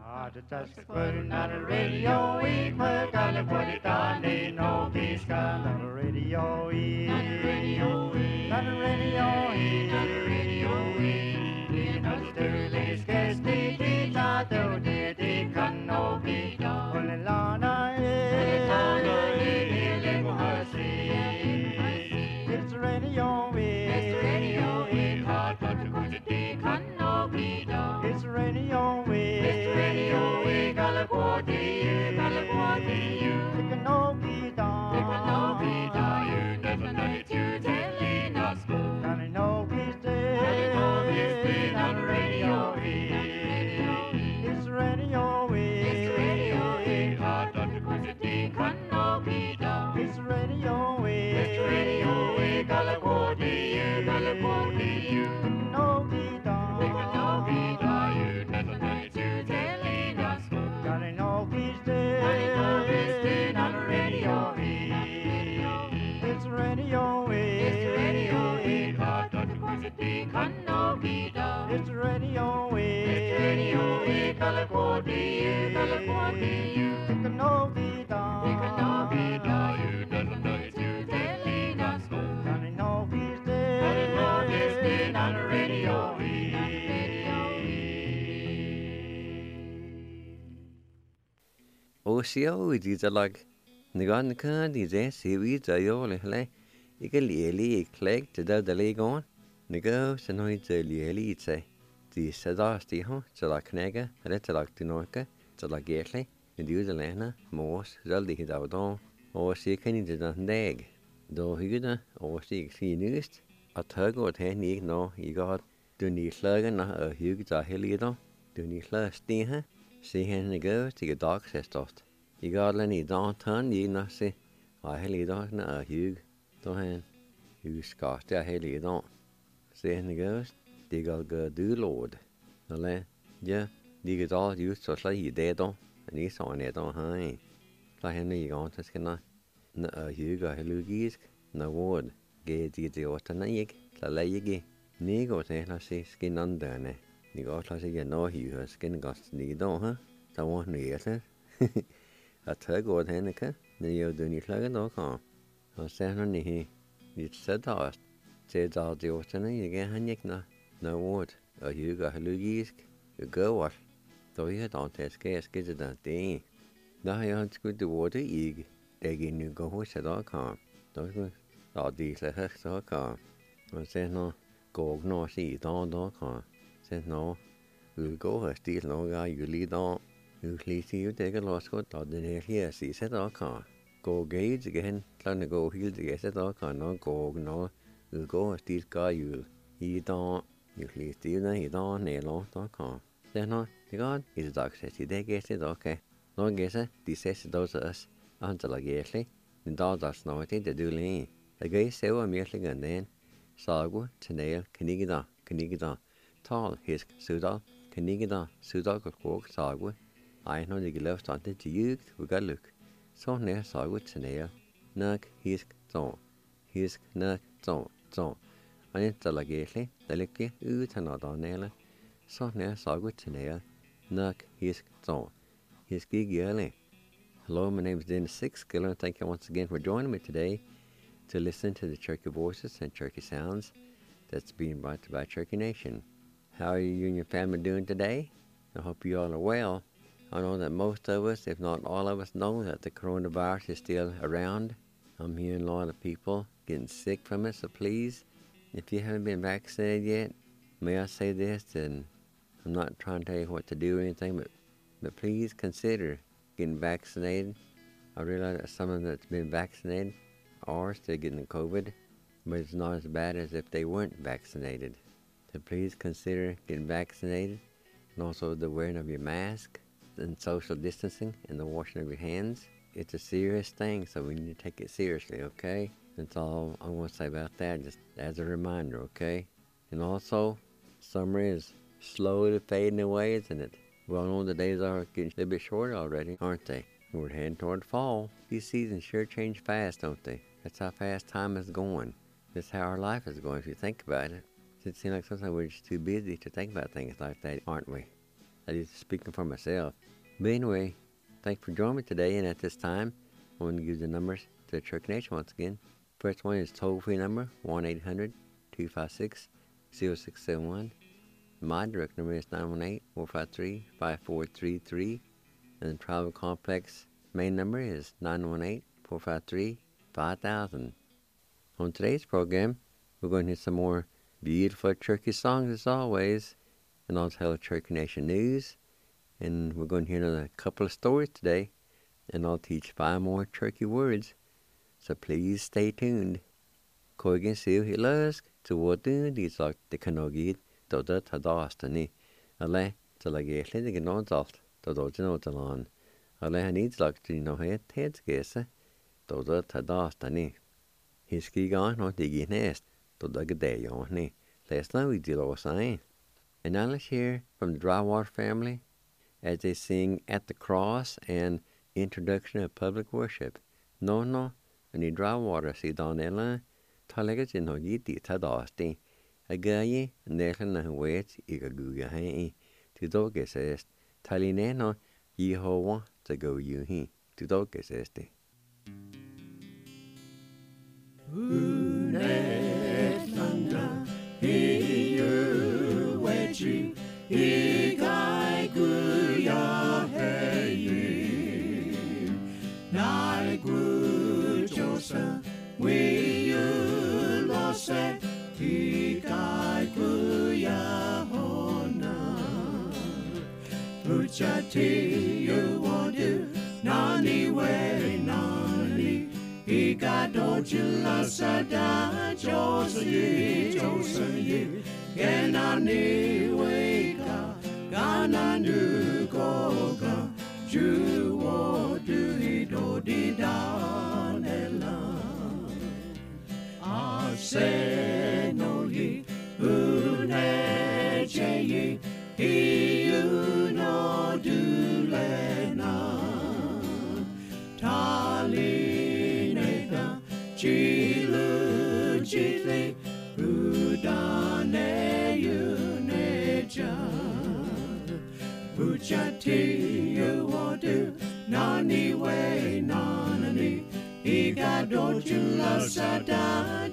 Just putting on the radio, we put on the put it on, ain't no peace on the radio, on the radio, on the radio, on the radio, in the Sterling Cast, the Tato, the Canopi, Olilana, it's radio, it's radio, hot, but the Canopi, it's radio, it's radio, we California, California, the Canopi, the Canopi, you never know it, you telling us, and I know he's dead, on the radio, it's radio, it's radio, hot, but the Canopi, it's radio, California, California, no guitar, you never know it, you telling us, gotta know he's dead, on the radio, it's radio, hot, Dr. Quincy, Canopita, it's radio, California, California, take a no guitar, you never know it, you telling us, gotta know he's dead, on the radio. Osio didalag nagan kan di ze siwi zayo lehle ikalieli ikleg tada dalegon nago sanoi zalieli itse di sadasti ho zala knega retalak dinoka zala gerle ndiu zalena mos zaldi hidavdon osi kani deg do hygda osi finust at högot hen ik no igod du ni slagen na hygda helido du ni slasti ha se hen nago til dag sestot igod leni downtown i na se a helido na hyg do hen hyg skast ja helido se hen nago digol go du lord ale ja digol just så sla i det då ni så ne då hai la hen i gon tas kana na hyg a helugisk na word ge di otana ik la legi ni go te la se skin andane ni go la se no hyg skin gast ni då ha ta won ni ete a tøgod henneke ni jo du ni slagen då kan og se han ni sætter til der det otana ikke han ikke na word og hyg a helugisk go då jeg da til skal det da jeg skulle det word ikke det ni go hos da kan da de slet så kan og se nå gå nå si da kan se nå gå og stil nå ga juli da uklisi jo det kan låse da det her si se da kan gå gauge igen plan gå helt det se da kan nå gå nå gå og stil ga jul i da uklisi jo i da nelo da kan se nå det går i det dag se det gæste da kan nå gæste de se da så antala gæsli den da snart det du lige det gæs se og mere den sagu tenel kanigida tal hisk sudal kanigida sudal kok sagu I know the left on the jugt we got look so near sagu tenel nak hisk nak so antala gæsli det ligge utan da nele so near sagu tenel nak hisk gæsli. Hello, my name is Dennis Sixgill, and thank you once again for joining me today to listen to the Cherokee Voices and Cherokee Sounds that's being brought to you by Cherokee Nation. How are you and your family doing today? I hope you all are well. I know that most of us, if not all of us, know that the coronavirus is still around. I'm hearing a lot of people getting sick from it, so please, if you haven't been vaccinated yet, may I say this, and I'm not trying to tell you what to do or anything, but please consider getting vaccinated. I realize that some of them that's been vaccinated are still getting COVID, but it's not as bad as if they weren't vaccinated. So please consider getting vaccinated, and also the wearing of your mask, and social distancing, and the washing of your hands. It's a serious thing, so we need to take it seriously, okay? That's all I want to say about that, just as a reminder, okay? And also, summer is slowly fading away, isn't it? Well, I know the days are getting a little bit shorter already, aren't they? We're heading toward fall. These seasons sure change fast, don't they? That's how fast time is going. That's how our life is going, if you think about it. It seems like sometimes we're just too busy to think about things like that, aren't we? I just speaking for myself. But anyway, thanks for joining me today, and at this time, I want to give the numbers to the Church Nation once again. First one is toll-free number, 1-800-256-0671. My direct number is 918-453-5433. And the Travel Complex main number is 918-453-5000. On today's program, we're going to hear some more beautiful Cherokee songs as always, and also tell Cherokee Nation news. And we're going to hear another couple of stories today, and I'll teach 5 more Cherokee words. So please stay tuned. Koigen siu hilask to wotun di sak de kanogid do da tadastani. Ale to la gesle de gnodalt do do genotalan. Ale hanid sak to no het hedsgese do da tadastani. Hiski gan no digi nest do da gede yoni. Last night we did all sign. And now let's hear from the Drywater family as they sing At the Cross and Introduction of Public Worship. No, and the Drywater si donella, Talagas in Hogiti Tadasti, a gaye, Nathan and Waits, Igaguga Hai, to Dogas est, Talineno, Yehovah, to go you he, to Dogas este. Unetlanda, he you wedgie, he guy guya hey, nai gu josa, we you lost it, he guy guya hona, Uchati you want to, nani way, nani. Igadojila sada Josie, Genani weka, Gananu goga, Juwo duhido didanela. Aseno ye, uneche ye, iuno dulena, tali. Chilu chitli udane yuneja Uchati you wadu nani way nani Igadojula sada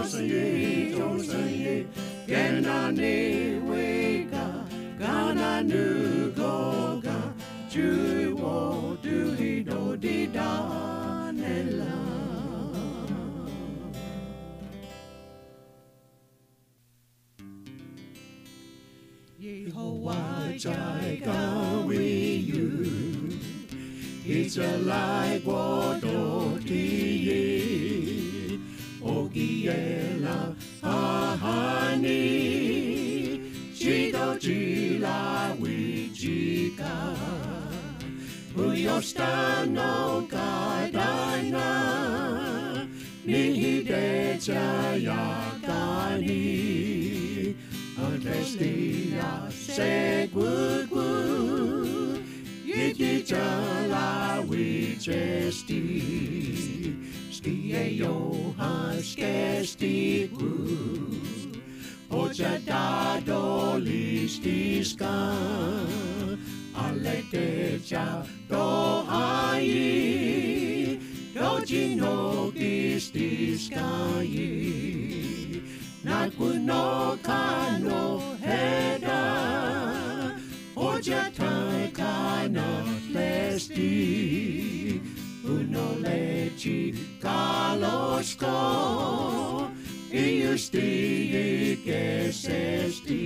Josie Genani wega Gananu goga Juwo duhido didanela. Yehovah Jireh with you. It's a like water tea. Ogiela ahani. Chido jila wijika. Uyostano kadana. Nihide jayakani. Adrestia segugu Yiti jala wichesti Skie yoha skestigu Oja dado listiska Aleteja do ai Doji no gistiska yi Nakuno kano heda Oja kana lesti Uno lechi kalosko Iusti kesesti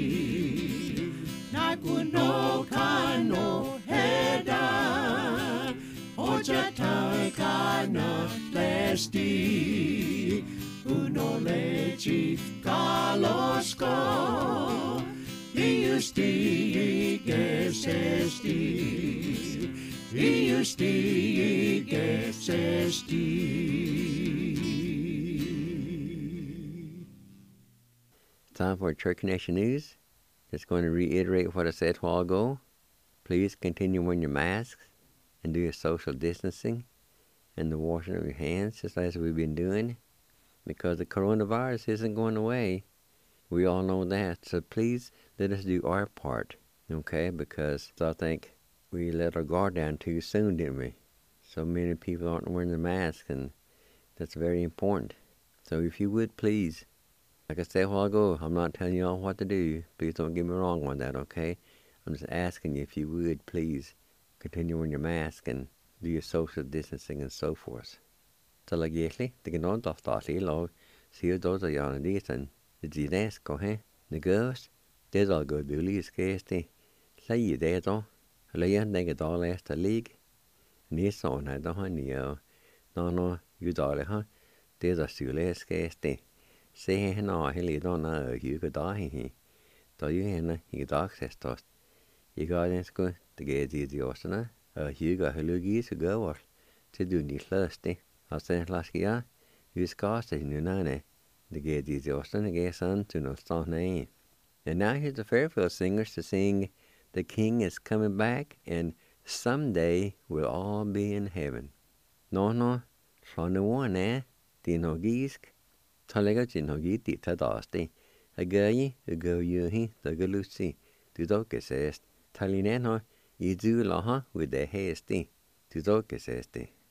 Nakuno kano heda Oja kana lesti Uno lechi kalosko Iusti gesesti Iusti gesesti. Time for Cherokee Nation News. Just going to reiterate what I said a while ago. Please continue wearing your masks and do your social distancing and the washing of your hands just as we've been doing. Because the coronavirus isn't going away. We all know that. So please let us do our part Okay, because I think we let our guard down too soon, didn't we? So many people aren't wearing their mask, and that's very important. So if you would please, like I said a while ago, I'm not telling you all what to do. Please don't get me wrong on that, okay? I'm just asking you if you would please continue wearing your mask and do your social distancing and so forth. So like yesterday, the gnon doth thought log, see those are yon this and the dinas go he. The girls, there's all good bully scarcely. Say you there though. Lay on they all last a league. Nis on I don't honey no, you dolly huh? There's a still scarcely. Say he no, he don't know you could die he. Do you hear he got access to you got in school to get the osana. You got a lugis to go or to do the thirsty. I said last year, you scarce in your nane. The get the osana get son to no stone name. And now here's the Fairfield Singers to sing The King is Coming Back and Someday We'll All Be in Heaven. No, Shana one Dino Gisk. Talega Gino Giti Tadasti. A girl, you, the Galusi. To Doka says, Talineno, you do laha with the hasty. To Doka says.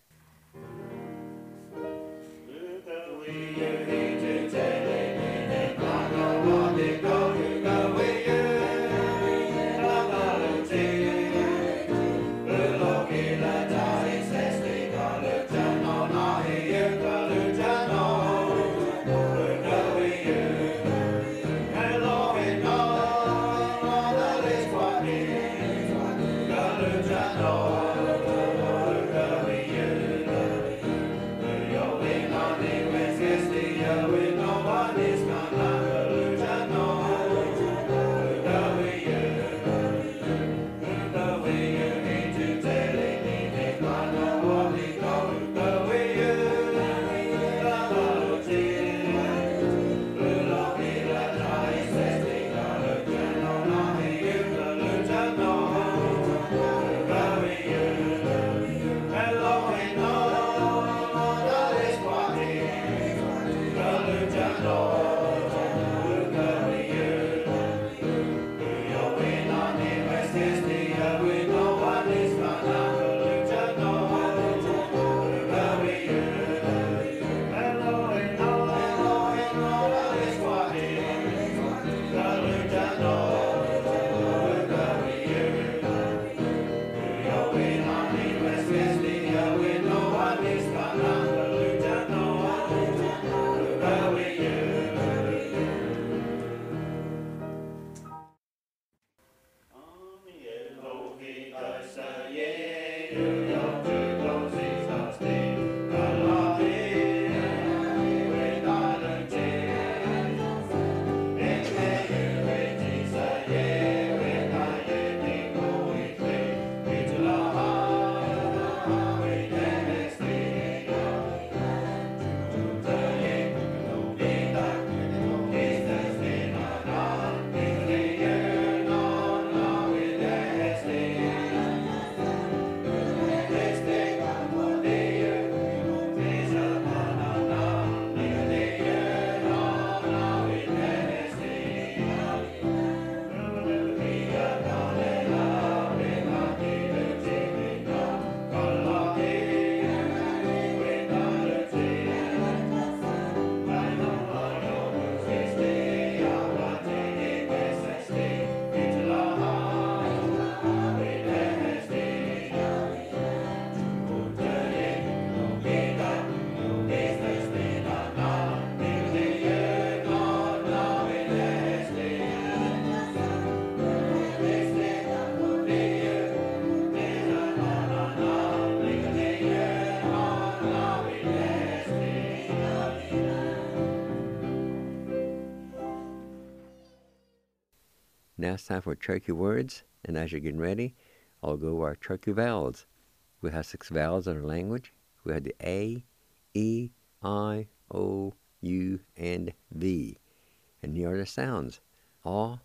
Now it's time for Turkey words, and as you're getting ready, I'll go over our Turkey vowels. We have 6 vowels in our language. We have the A, E, I, O, U, and V. And here are the sounds. A,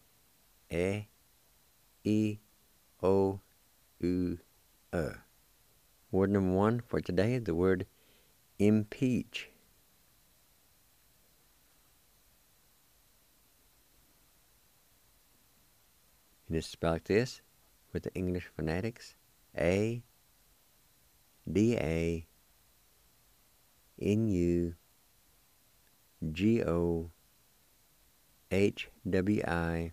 E, O, U, Word number 1 for today is the word impeach. You just spell like this with the English phonetics. A, D, A, N, U, G, O, H, W, I,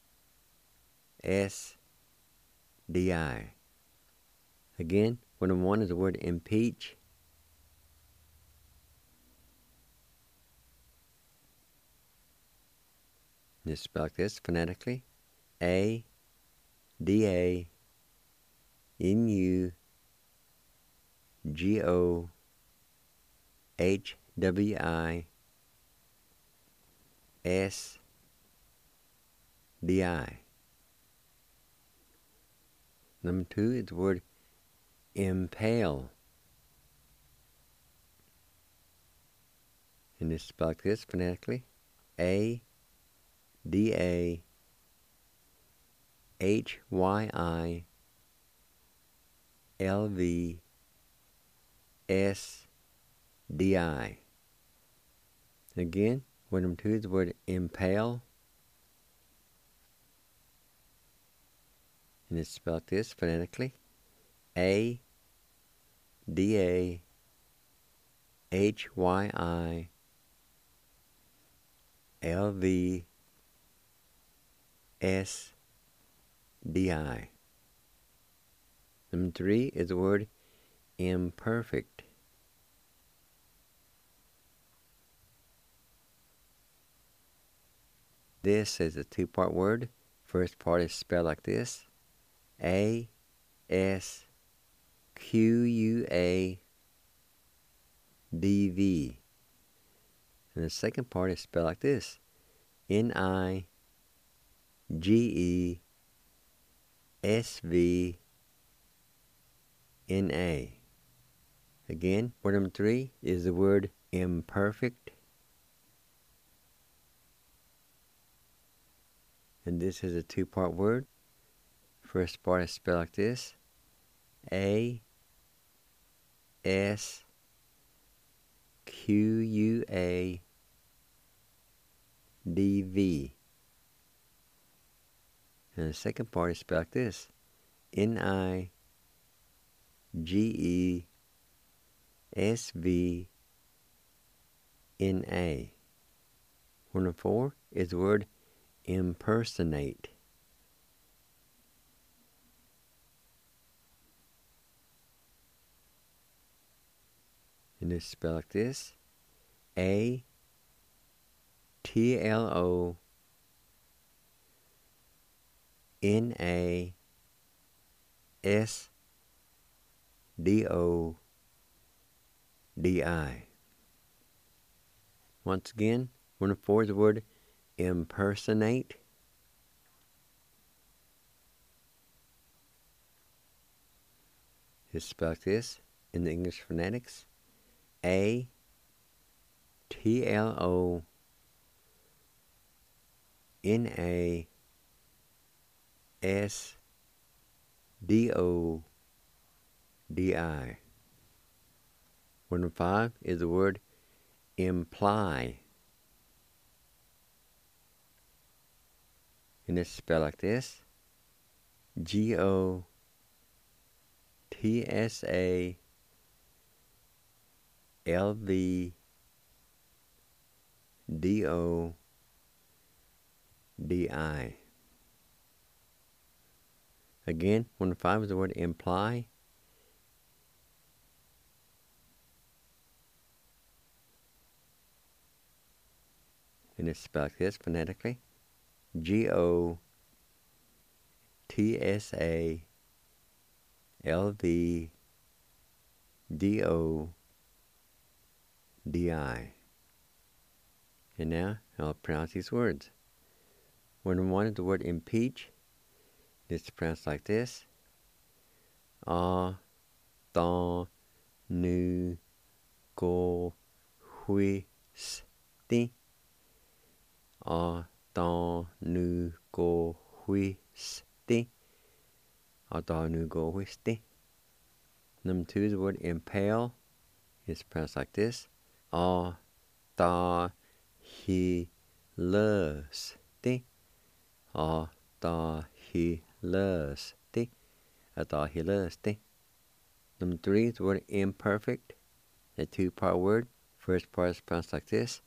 S, D, I. Again, what I want is the word impeach. Just spell like this phonetically. A, D, A, N, U, G, O, H, W, I, S, D, I. Number 2 is the word impale. And it's spelled like this phonetically. A, D, A, H, Y, I, L, V, S, D, I. Again, word number 2 is the word impale. And it's spelled like this phonetically. A, D, A, H, Y, I, L, V, S, D, I. Number 3 is the word imperfect. This is a two-part word. First part is spelled like this. A, S, Q, U, A, D, V. And the second part is spelled like this. N, I, G, E, S, V, N, A. Again, word number 3 is the word imperfect. And this is a two-part word. First part is spelled like this. A, S, Q, U, A, D, V. And the second part is spelled like this. N, I, G, E, S, V, N, A. Word number 4 is the word impersonate. And it's spelled like this. A, T, L, O, N, A, S, D, O, D, I. Once again, word number 4 is the word impersonate. It's spelled like this in the English phonetics. A, T, L, O, N, A, S, D, O, D, I. Word number 5 is the word imply. And it's spelled like this. G, O, T, S, A, L, V, D, O, D, I. Again, word number 5 is the word imply. And it's spelled like this phonetically. G, O, T, S, A, L, V, D, O, D, I. And now I'll pronounce these words. Word number 1 is the word impeach. It's pronounced like this. A, ta, nu, go, hui, sti. A, ta, nu, go, hui, sti. A, ta, nu, go, hui, sti. Number 2 is the word impale. It's pronounced like this. A, ta, hi, le, sti. A, ta, he lusty. I thought he lusty. Number 3 is the word imperfect. A two-part word. First part is pronounced like this.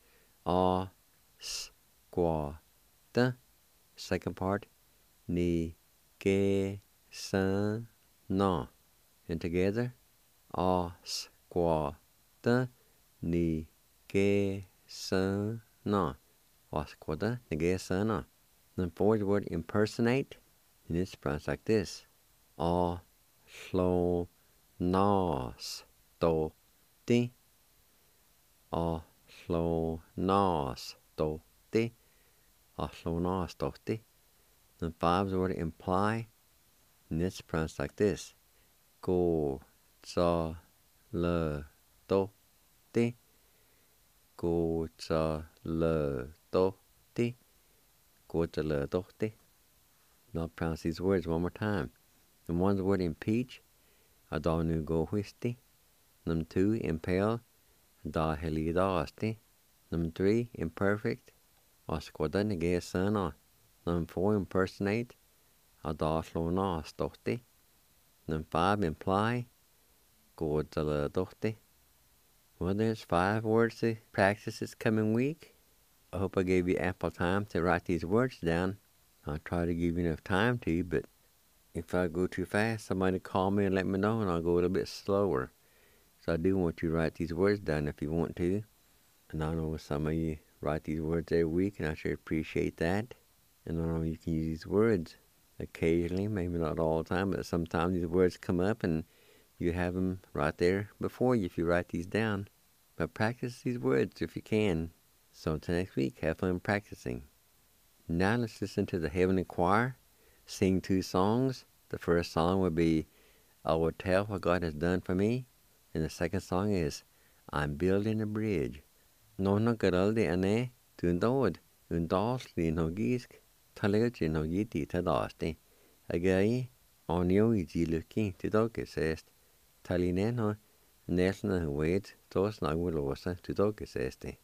Squaw. Second part. Ni ge san na. And together. Squaw. Ni ge san na. Squaw. Ni ge san na. Number 4 is the word impersonate. And it's pronounced like this. Slow. Nos to ti slow nos to ti slow nos to ti. Then 5 is the word imply, and it's pronounced like this. Go za le to ti go za le to ti go za le to ti. Now I'll pronounce these words one more time. And 1 is the word impeach. Da nu go whisti. Number 2, impale. Da heli da asti. Number 3, imperfect. Squadda nige sana. Number 4, impersonate. Da slow na stotti. Number 5, imply. Go dala dotti. Well, there's 5 words to practice this coming week. I hope I gave you ample time to write these words down. I'll try to give you enough time to, but if I go too fast, somebody call me and let me know, and I'll go a little bit slower. So I do want you to write these words down if you want to. And I know some of you write these words every week, and I sure appreciate that. And I know you can use these words occasionally, maybe not all the time, but sometimes these words come up, and you have them right there before you if you write these down. But practice these words if you can. So until next week, have fun practicing. Now let's listen to the Heavenly Choir sing 2 songs. The first song will be I Will Tell What God Has Done For Me. And the second song is I'm Building a Bridge. No garaldi ane tundod undosli no gisk talachi no yiti tadasti. Agai on yo iji looking to dokesest talineno nesna wait tos nagulosa to dokesesti.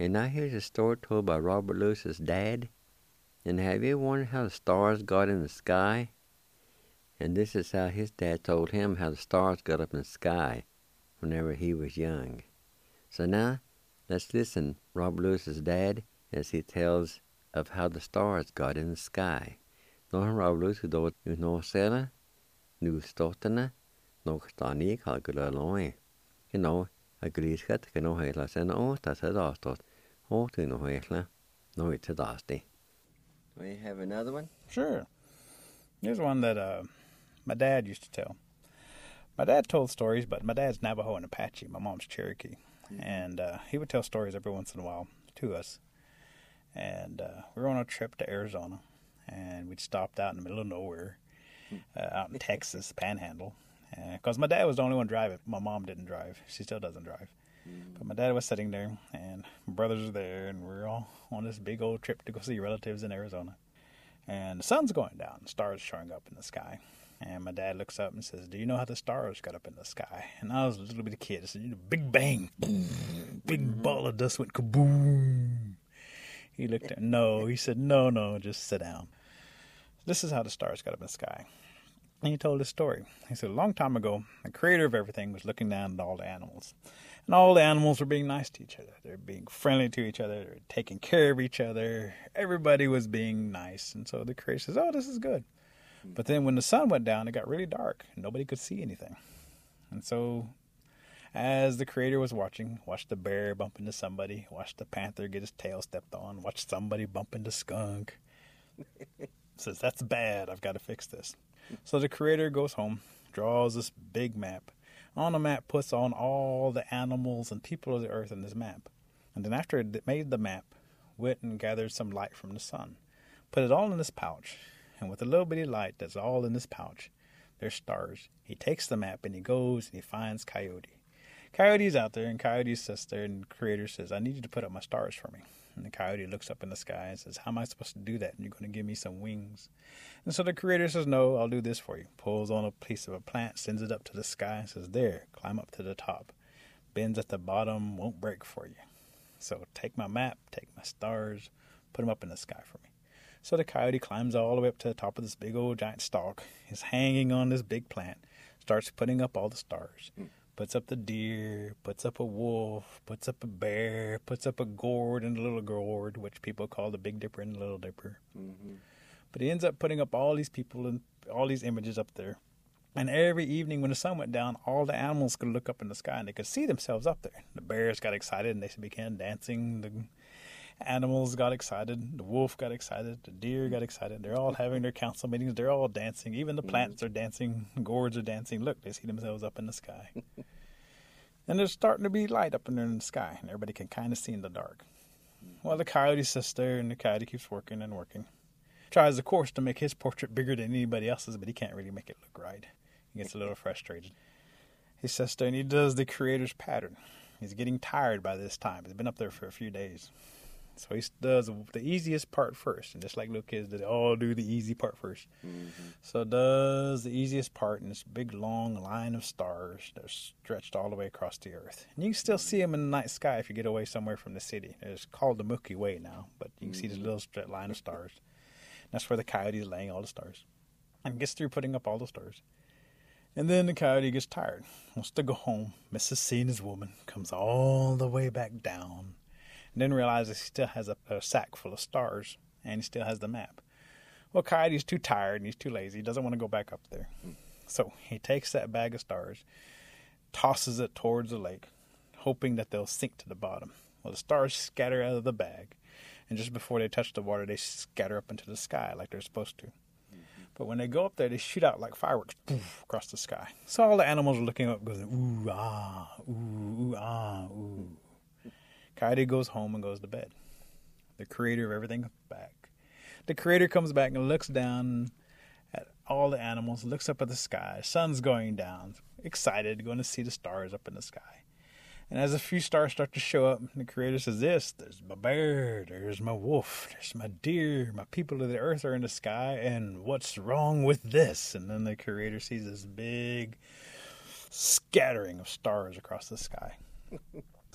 And now here's a story told by Robert Lewis's dad. And have you ever wondered how the stars got in the sky? And this is how his dad told him how the stars got up in the sky whenever he was young. So now, let's listen Robert Lewis's dad as he tells of how the stars got in the sky. Nå Robert Lewis då nå sela, nu stotana, nå stani kalkula loi. A griskat no hela sen ta sedastot. To no hela. No it's sedasti. Do you have another one? Sure. Here's one that my dad used to tell. My dad told stories, but my dad's Navajo and Apache. My mom's Cherokee. Mm-hmm. And he would tell stories every once in a while to us. And we were on a trip to Arizona. And we'd stopped out in the middle of nowhere, out in Texas, Panhandle. Because my dad was the only one driving. My mom didn't drive. She still doesn't drive. Mm-hmm. But my dad was sitting there, and my brothers were there, and we were all on this big old trip to go see relatives in Arizona. And the sun's going down, stars showing up in the sky. And my dad looks up and says, "Do you know how the stars got up in the sky?" And I was a little bitty kid. I said, "Big bang, boom, big ball of dust went kaboom." He looked at no. He said, no, just sit down. This is how the stars got up in the sky. And he told this story. He said, a long time ago, the creator of everything was looking down at all the animals. And all the animals were being nice to each other. They were being friendly to each other. They were taking care of each other. Everybody was being nice. And so the creator says, "Oh, this is good." But then when the sun went down, it got really dark. And nobody could see anything. And so as the creator was watched the bear bump into somebody, watched the panther get his tail stepped on, watched somebody bump into skunk. Says, "That's bad. I've got to fix this." So the creator goes home, draws this big map. On the map, puts on all the animals and people of the earth in this map. And then after it made the map, went and gathered some light from the sun. Put it all in this pouch. And with a little bitty light that's all in this pouch, there's stars. He takes the map and he goes and he finds Coyote. Coyote's out there, and Coyote sits there, and the creator says, "I need you to put up my stars for me." And the coyote looks up in the sky and says, "How am I supposed to do that? And you're going to give me some wings." And so the creator says, "No, I'll do this for you." Pulls on a piece of a plant, sends it up to the sky, and says, "There, climb up to the top. Bends at the bottom, won't break for you. So take my map, take my stars, put them up in the sky for me." So the coyote climbs all the way up to the top of this big old giant stalk, is hanging on this big plant, starts putting up all the stars. Puts up the deer, puts up a wolf, puts up a bear, puts up a gourd and a little gourd, which people call the Big Dipper and the Little Dipper. Mm-hmm. But he ends up putting up all these people and all these images up there. And every evening when the sun went down, all the animals could look up in the sky and they could see themselves up there. The bears got excited and they began dancing. The animals got excited. The wolf got excited. The deer got excited. They're all having their council meetings. They're all dancing. Even the plants are dancing. Gourds are dancing. Look, they see themselves up in the sky. And there's starting to be light up in there in the sky, and everybody can kind of see in the dark. Well, the coyote sits there, and the coyote keeps working and working. Tries, of course, to make his portrait bigger than anybody else's, but he can't really make it look right. He gets a little frustrated. He sits there, and he does the creator's pattern. He's getting tired by this time. He's been up there for a few days. So he does the easiest part first. And just like little kids, they all do the easy part first. Mm-hmm. So does the easiest part in this big, long line of stars that are stretched all the way across the earth. And you can still see them in the night sky if you get away somewhere from the city. It's called the Milky Way now, but you can see this little line of stars. And that's where the coyote is laying all the stars. And gets through putting up all the stars. And then the coyote gets tired, wants to go home, misses seeing his woman, comes all the way back down. And then realizes he still has a sack full of stars, and he still has the map. Well, Coyote's too tired, and he's too lazy. He doesn't want to go back up there. So he takes that bag of stars, tosses it towards the lake, hoping that they'll sink to the bottom. Well, the stars scatter out of the bag, and just before they touch the water, they scatter up into the sky like they're supposed to. But when they go up there, they shoot out like fireworks across the sky. So all the animals are looking up, going, ooh, ah, ooh, ooh, ah, ooh. Coyote goes home and goes to bed. The creator of everything comes back. The creator comes back and looks down at all the animals, looks up at the sky. Sun's going down, excited, going to see the stars up in the sky. And as a few stars start to show up, the creator says, there's my bear, there's my wolf, there's my deer, my people of the earth are in the sky, and what's wrong with this? And then the creator sees this big scattering of stars across the sky.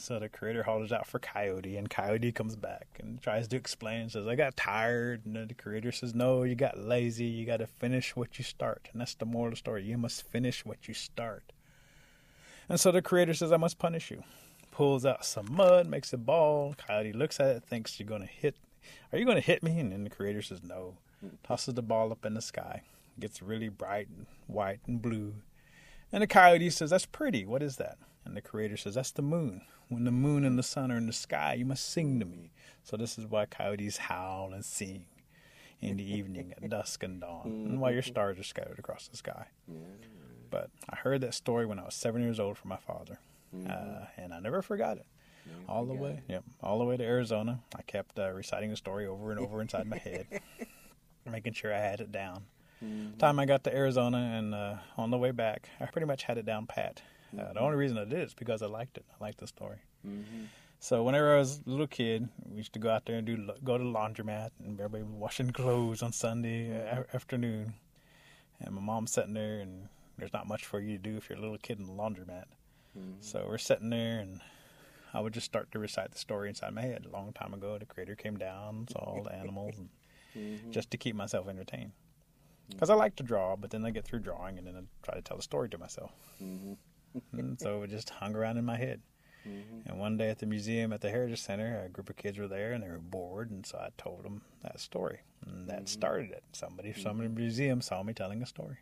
So the creator hollers out for Coyote, and Coyote comes back and tries to explain, says, I got tired. And then the creator says, no, you got lazy. You got to finish what you start. And that's the moral of the story. You must finish what you start. And so the creator says, I must punish you. Pulls out some mud, makes a ball. Coyote looks at it, thinks you're going to hit. Are you going to hit me? And then the creator says, no. Tosses the ball up in the sky. Gets really bright and white and blue. And the coyote says, that's pretty. What is that? And the creator says, that's the moon. When the moon and the sun are in the sky, you must sing to me. So this is why coyotes howl and sing in the evening at dusk and dawn, and why your stars are scattered across the sky. But I heard that story when I was 7 years old from my father, and I never forgot it. All the way to Arizona, I kept reciting the story over and over inside my head, making sure I had it down. Time I got to Arizona and on the way back, I pretty much had it down pat. The only reason I did is because I liked it. I liked the story. So whenever I was a little kid, we used to go out there and go to the laundromat, and everybody was washing clothes on Sunday afternoon. And my mom's sitting there, and there's not much for you to do if you're a little kid in the laundromat. So we're sitting there, and I would just start to recite the story inside my head. A long time ago, the creator came down, saw all the animals, and just to keep myself entertained. Because I like to draw, but then I get through drawing, and then I try to tell the story to myself. And so it just hung around in my head. And one day at the museum at the Heritage Center, a group of kids were there, and they were bored, and so I told them that story. And that started it. Somebody from the museum saw me telling a story.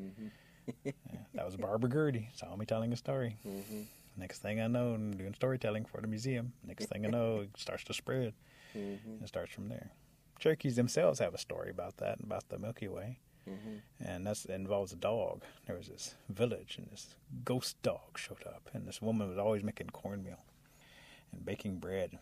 That was Barbara Gertie, saw me telling a story. Next thing I know, I'm doing storytelling for the museum. Next thing I know, it starts to spread. And it starts from there. Cherokees themselves have a story about that, about the Milky Way. And that involves a dog. There was this village, and this ghost dog showed up, and this woman was always making cornmeal and baking bread.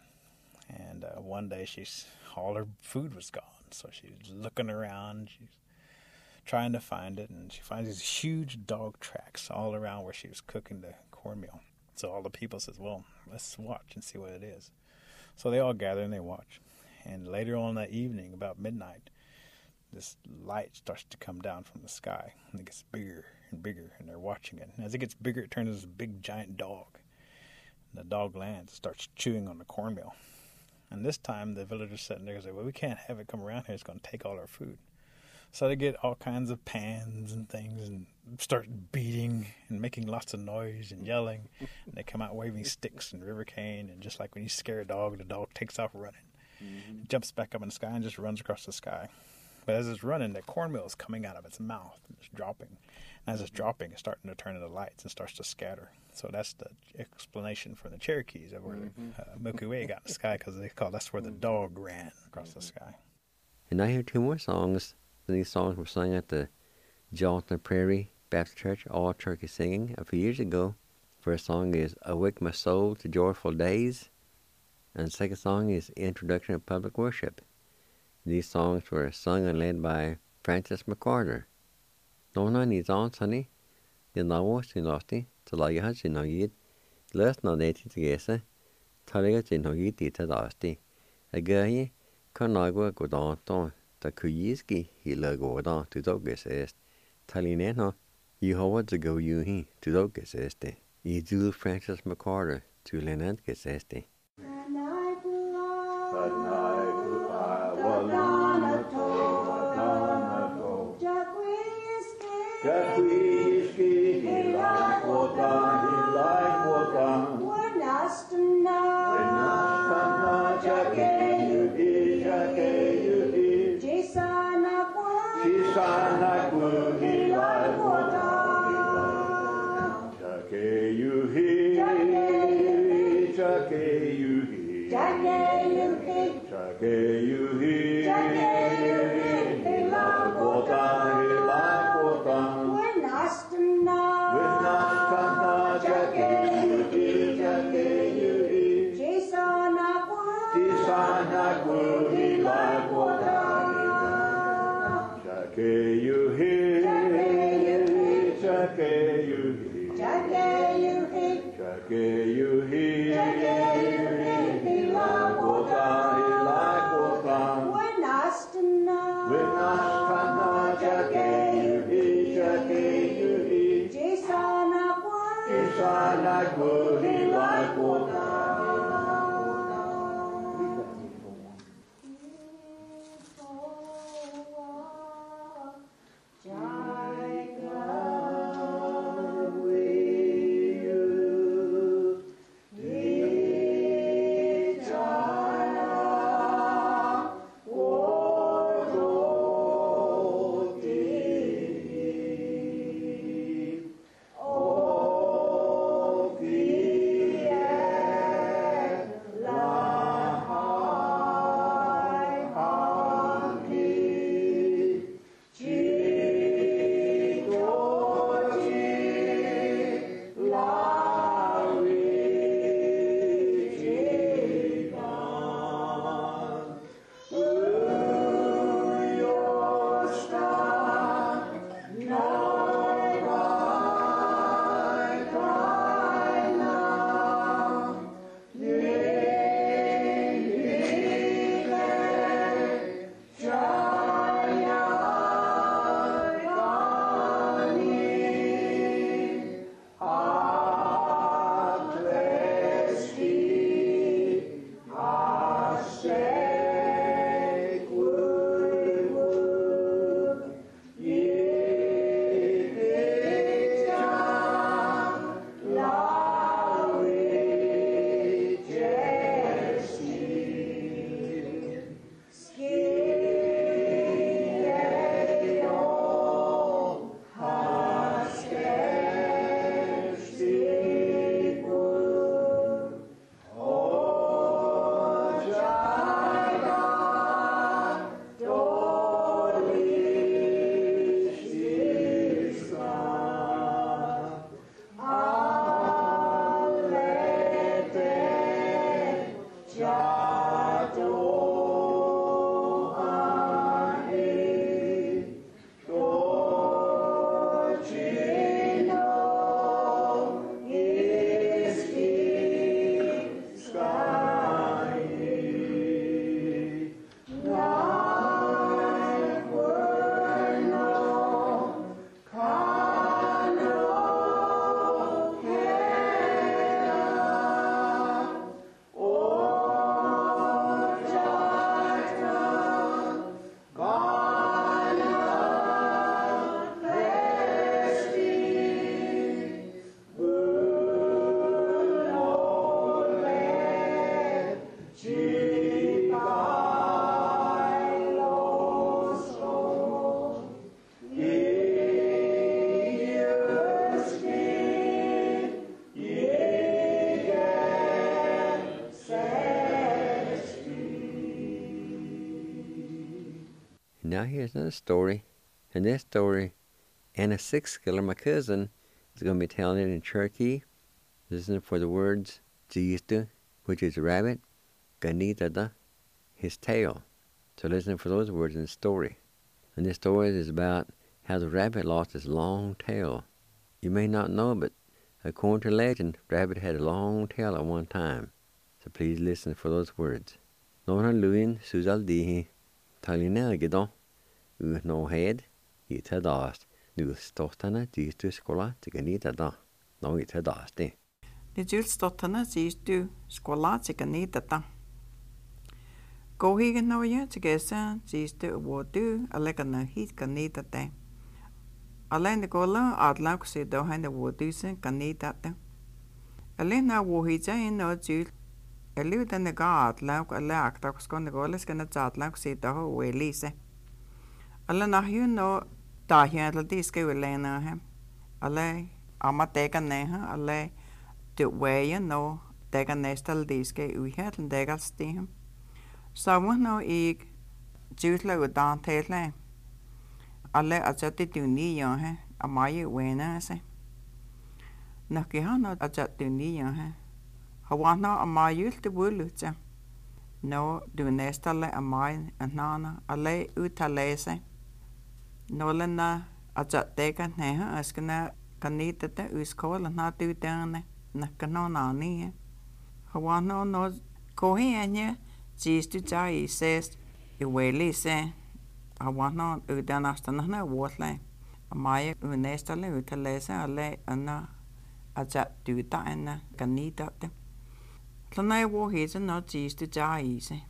And one day, all her food was gone, so she's looking around. She's trying to find it, and she finds these huge dog tracks all around where she was cooking the cornmeal. So all the people says, well, let's watch and see what it is. So they all gather and they watch. And later on that evening, about midnight, this light starts to come down from the sky, and it gets bigger and bigger, and they're watching it. And as it gets bigger, it turns into this big, giant dog. And the dog lands and starts chewing on the cornmeal. And this time, the villagers sitting there and say, well, we can't have it come around here. It's going to take all our food. So they get all kinds of pans and things and start beating and making lots of noise and yelling. And they come out waving sticks and river cane. And just like when you scare a dog, the dog takes off running. It jumps back up in the sky and just runs across the sky. But as it's running, the cornmeal is coming out of its mouth and it's dropping. And as it's dropping, it's starting to turn into lights and starts to scatter. So that's the explanation for the Cherokees of where the Milky Way got in the sky, because they call that's where the dog ran across the sky. And I hear two more songs. These songs were sung at the Jonathan Prairie Baptist Church, all Cherokee singing, a few years ago. First song is Awake My Soul to Joyful Days. And the second song is Introduction of Public Worship. These songs were sung and led by Francis McCarter. Nona ni zon sunny, the nawo sinosti, to la yaha sinogid, les no neti tigesa, taliga sinogid dita dasti. A gaye, conagua godonton, the kuyiski, he lagodan to dogus est. Talineno, Yehovah to go yuhi, to dogus este. Idu Francis McCarter, to lenant geseste. Jackie. Now here's another story. In this story, Anna Sixskiller, my cousin, is going to be telling it in Cherokee. Listen for the words Jiistu, which is rabbit, Ganidada, his tail. So listen for those words in the story. And this story is about how the rabbit lost his long tail. You may not know, but according to legend, rabbit had a long tail at one time. So please listen for those words. Nora Luin Suzaldihi, Talina Gidon, no head, it had asked, nu stotana Jiistu skola to Ganidada. No, it had asked. The Julstottana Jiistu skola to Ganidada. Go higan no ya to gesa Jiistu wodu, alegana heat Ganidada. Alleen de gola adlauk se dohan de wodusen Ganidada. Alleen na wohija in no jul. Elu den de gaad lauk alaak takskon de goles gana zadlauk se doho welise. Alle nach you no da hiel diske welena hem. Alle ama tega neha alle de way no tega nestal diske u het degal stem. Samu no ik jutla udan tele. Alle ajati tuni ya he amaye wena se. Nakihana ajat tuni ya he. Hawana amayul te bulucha. No du nestale amay anana alle utalese. Nolena ajat tega neha askana kanitata uskola na tu dane nakanona ni. Hawana no kohi anya Jiistu jai says iweli se. Hawana udanastana na watle. Amaya unestale utalese alle anna ajat tuta anna kanitata. Lana wo hisa no Jiistu jai se.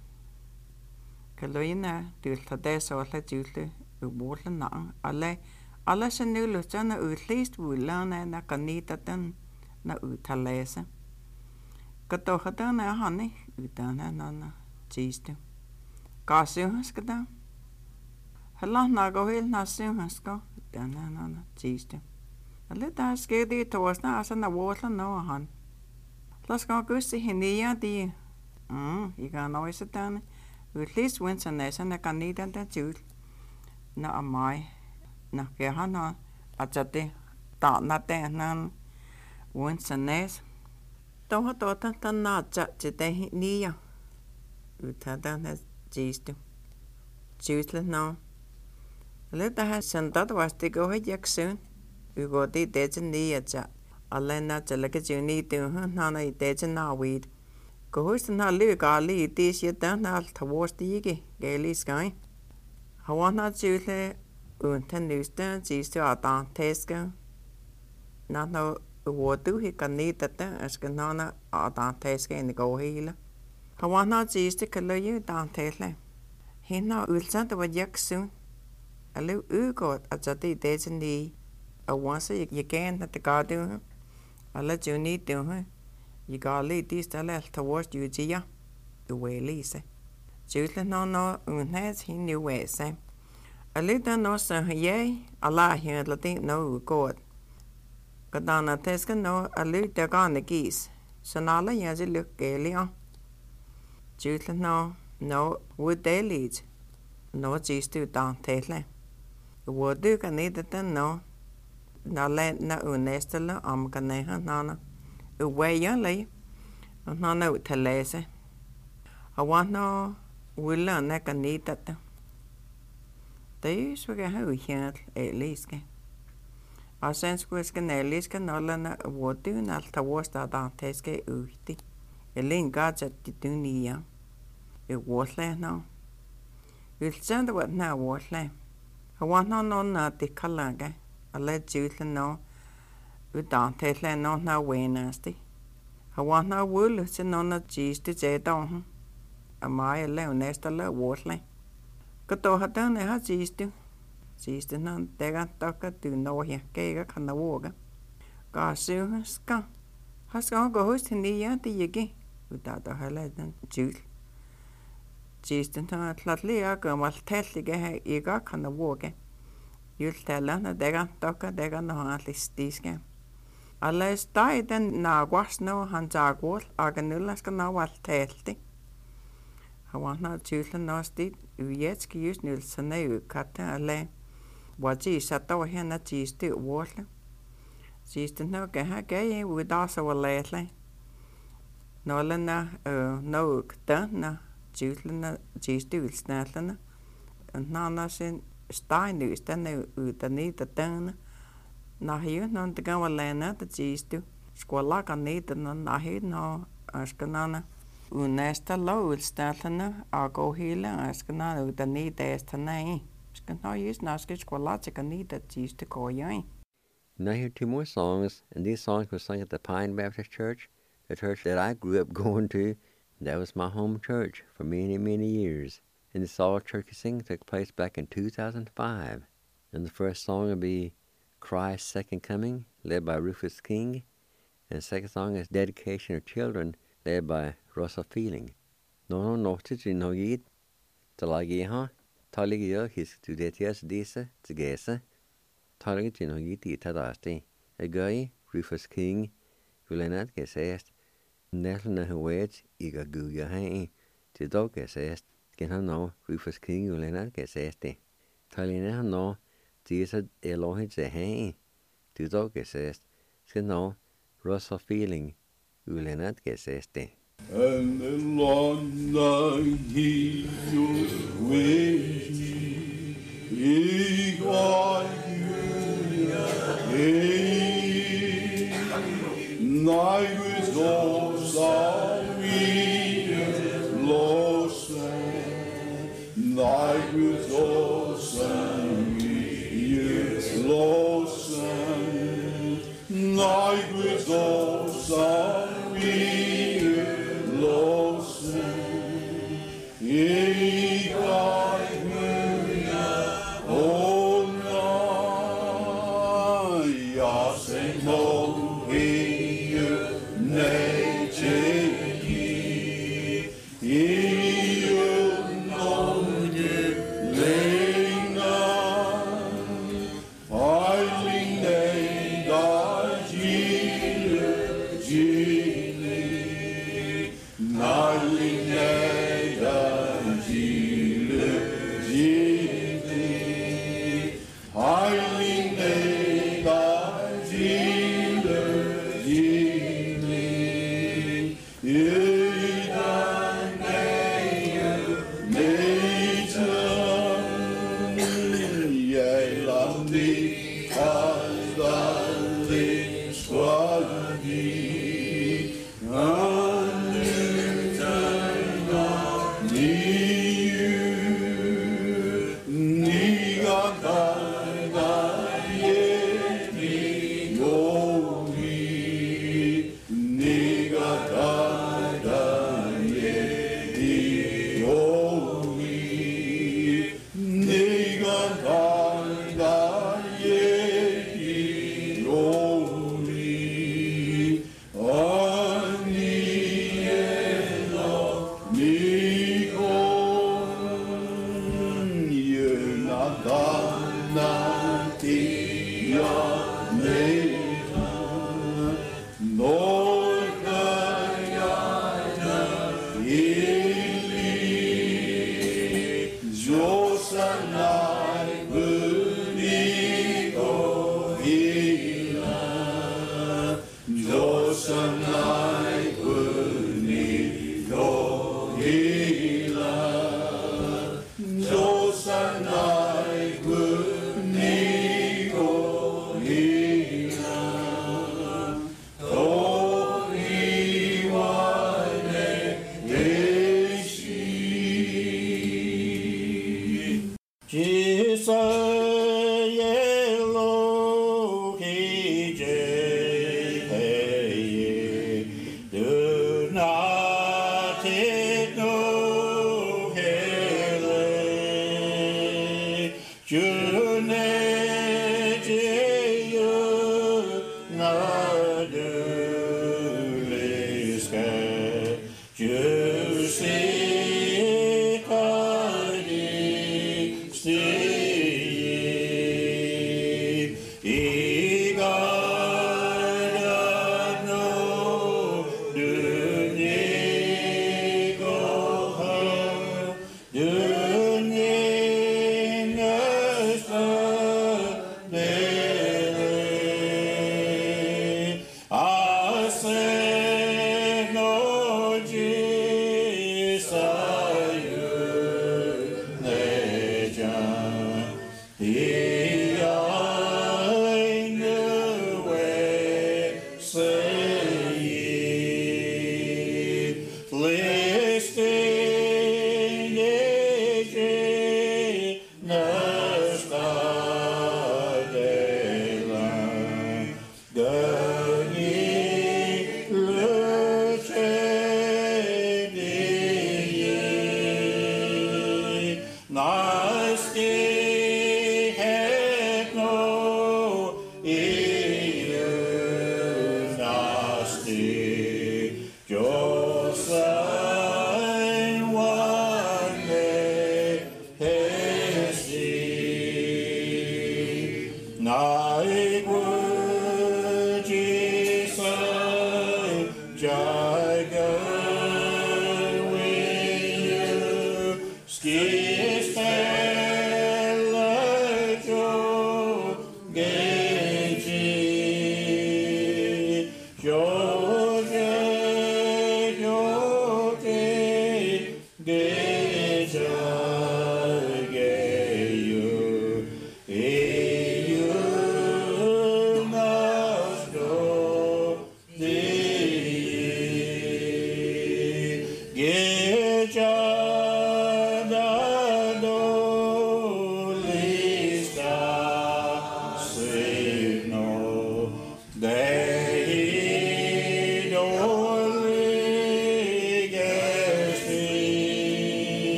Kaloina dulta desola jultu uwotla na alle senuluta na utlist wulana na kanitatan na utalese. Katohata na hani utana na Jiistu. Kasuhaskada. Hala na gohil na suhasko utana na Jiistu. Alita skedi toasna asa na wotla no han. Las go gusti hinia di. Iga noise dan. Utlis winsa nesa na kanita da jul. Na amai. Na kehana ajate ta na tenan winsa nes. Toha tota na jate hinia. Utada na Jiistu. Jiistu no. Alita has sentado wasti go hejak soon. Ugoti dejan nia jat. Alena jalaka juni tuha nana itejan na weed. Gohust na luga li itis yatan al towards the yigi, gaily sky. Hawana jule unten newstan Jiistu atan teska. Nano wodu he kanitata as kanana atan teska in the gohila. Hawana Jiistu kaloyu dan tele. Hina ulsanta wa yak soon. Alu ugot ajati dejan ni. A once you can at the garden. I'll let you need to her. You got lead this towards you, Gia. The way Lisa. Jutlin no, unheads he knew where say. A little no, sir, yea, Allah here, Latin no God. Gadana Teska no, a little gone the geese. So now you look gaily on. Jutlin no, would they lead? No, Jiistu down tately. Would do can need it no. Na le na unestala amkaneha nana. Uwe yali. Nana utelese. Hawana willa na kanita. They swag a hoe here at least. A sense was can at least can all na what do not towards that teske uti. Elaine gods at the dunia. It was like now. You'll send what now was like. I want no not the calaga. I let you know. We don't tell no now way nasty. I want no wool, it's no cheese to say down. Am I alone nest a little waterly? Kato had done a hat cheese to. Cheese to none, they got talker to know here, cake can the water. Got soon, scum. Has gone go host in the yard again without a highlight and juice. Cheese to none, flatly, I go must tell the gay eager can the water. You'll tell her they got talker, they got no at least this game. Unless died and now was no hands are good, Arganulas can now what telty. I want not children nasty, yet use Nilsson, cut a lay. What she sat over here, not cheese to water. She's the no gay with also a lately. Nolana, no, done, children, cheese to snatlana, and none in Stein is then with the need the done. Now here, none to go a lana, the cheese to squalak and need and none I hear no, askanana. Unesta low statana, I'll go healer, askanana with the need as to name. Skan no use naskish squalatic and need that cheese to call you. Now I hear two more songs, and these songs were sung at the Pine Baptist Church, the church that I grew up going to. That was my home church for many, many years. And this all turkey sing took place back in 2005. And the first song will be Christ's Second Coming, led by Rufus King. And the second song is Dedication of Children, led by Russell Feeling. No, nochtid you know yet. Talagi ha, talig yo his to detias disa, to gesa. Talig you know yet tadasti. A guy, Rufus King, who lenat gesest. Nettle na huwet, iga guga hai, to dog gesest. Can no, Rufus King, who lenat gesesti. Talina no, disa elohid ze hai, to dog gesest. Can no, Russell Feeling, who lenat gesesti. And the Lord he with nature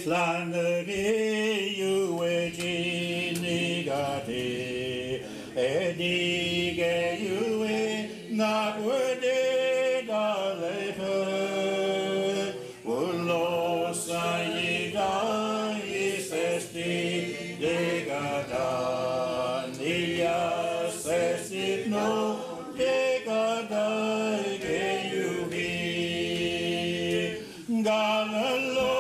Flannery, you nigate, Edige, you not worth it, all they heard. Ullo, Sayida, is esti, Degada, Nia, says it no, Degada, can you be? Galalo.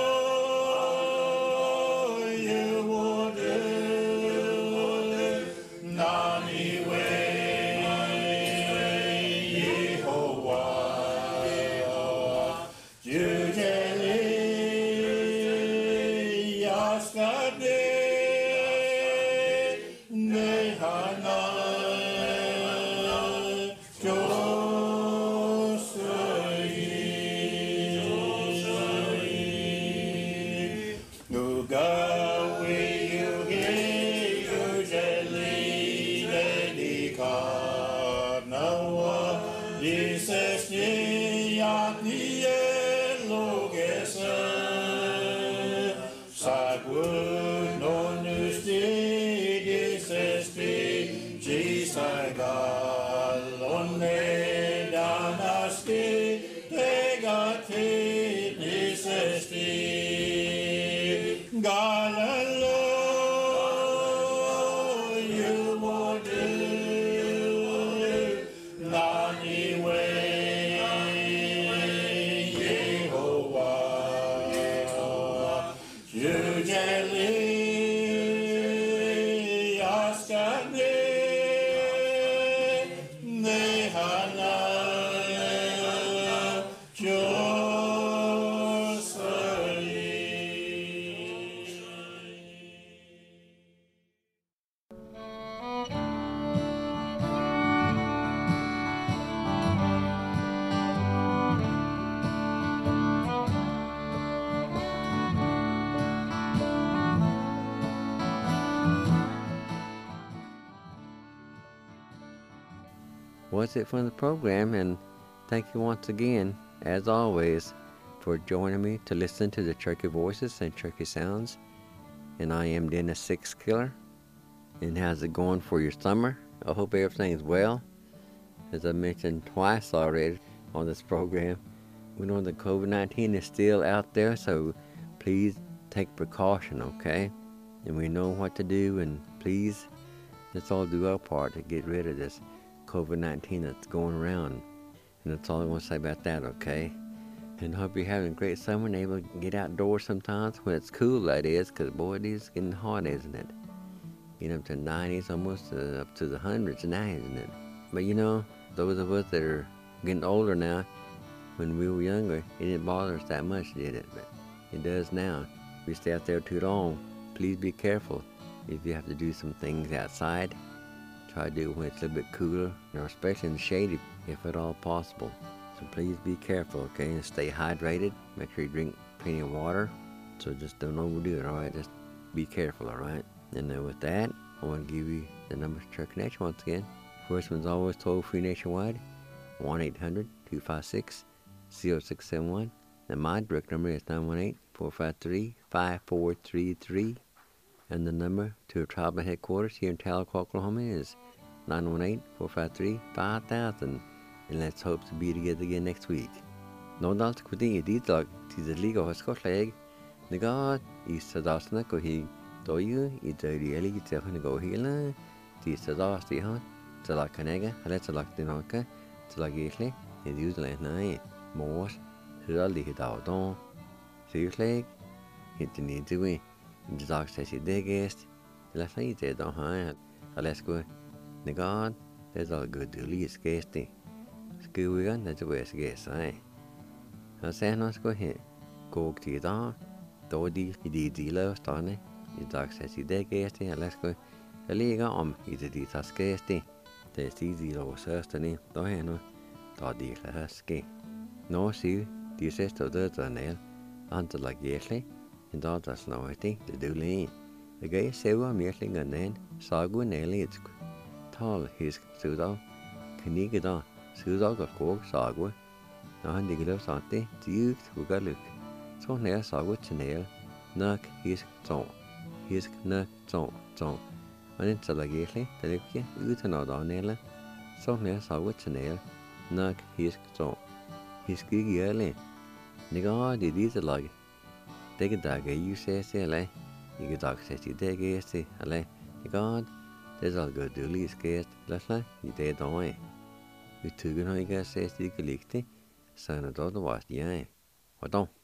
Was it from the program, and thank you once again, as always, for joining me to listen to the Cherokee Voices and Cherokee Sounds. And I am Dennis Six Killer. And how's it going for your summer? I hope everything's well. As I mentioned twice already on this program, we know that COVID-19 is still out there, so please take precaution, okay? And we know what to do, and please, let's all do our part to get rid of this COVID-19 that's going around. And that's all I want to say about that, okay? And I hope you're having a great summer and able to get outdoors sometimes when it's cool, that is, because boy, it is getting hot, isn't it? Getting up to 90s, almost up to the hundreds now, isn't it? But you know, those of us that are getting older now, when we were younger, it didn't bother us that much, did it? But it does now. If you stay out there too long, please be careful. If you have to do some things outside, try to do it when it's a little bit cooler, or especially in the shade if at all possible. So please be careful, okay, and stay hydrated. Make sure you drink plenty of water. So just don't overdo it, alright? Just be careful, alright? And then with that, I want to give you the number to Cherokee Nation once again. First one's always toll-free nationwide, 1-800-256-0671. And my direct number is 918-453-5433. And the number to our tribal headquarters here in Tahlequah, Oklahoma is 918-453-5000. And let's hope to be together again next week. No doubt to continue detail to the legal Scotland. The God is the Dawson go he. Do you eat the really tell him to go here? The Sadas the hunt. To like Canega, let's like the Noka. To like Italy, is usually night. More. To all the hit out on. Seriously, hit the need to win. The dog says he did guest. Let's say they don't hide. Let's go. The God, there's all good to least guesty. School weekend, that's the best guess, eh? I say, let's go ahead. Go to the dog. Doddy, he did love starting. The dog says he did guesty. Let's go. The league is a detail guesty. There's easy low certainly. Don't have no. Doddy, husky. No, see, this is to the nail. Until like yesterday. And that's no thing to do lean. The guy said, I'm making and then saw go nail it. Tall his pseudo. Can you get on? Pseudo got coke, saw go. Now, and the glove something, dukes who got look. So nail saw go to nail. Nok hisk tårn. Hisk nok tårn. Og den tager gæsle, der ligger uden noget andet. Så mere savet til næl. Nok hisk tårn. Hisk ikke gjørlig. Nikker det lige til lag. Det kan der ikke jo se til, eller? Ikke dag se til det gæste, eller? Nikker det er godt du lige skæst, eller? I det døje. Vi tykker når ikke se til ikke ligge, så er det dog var det jeg. Hvordan?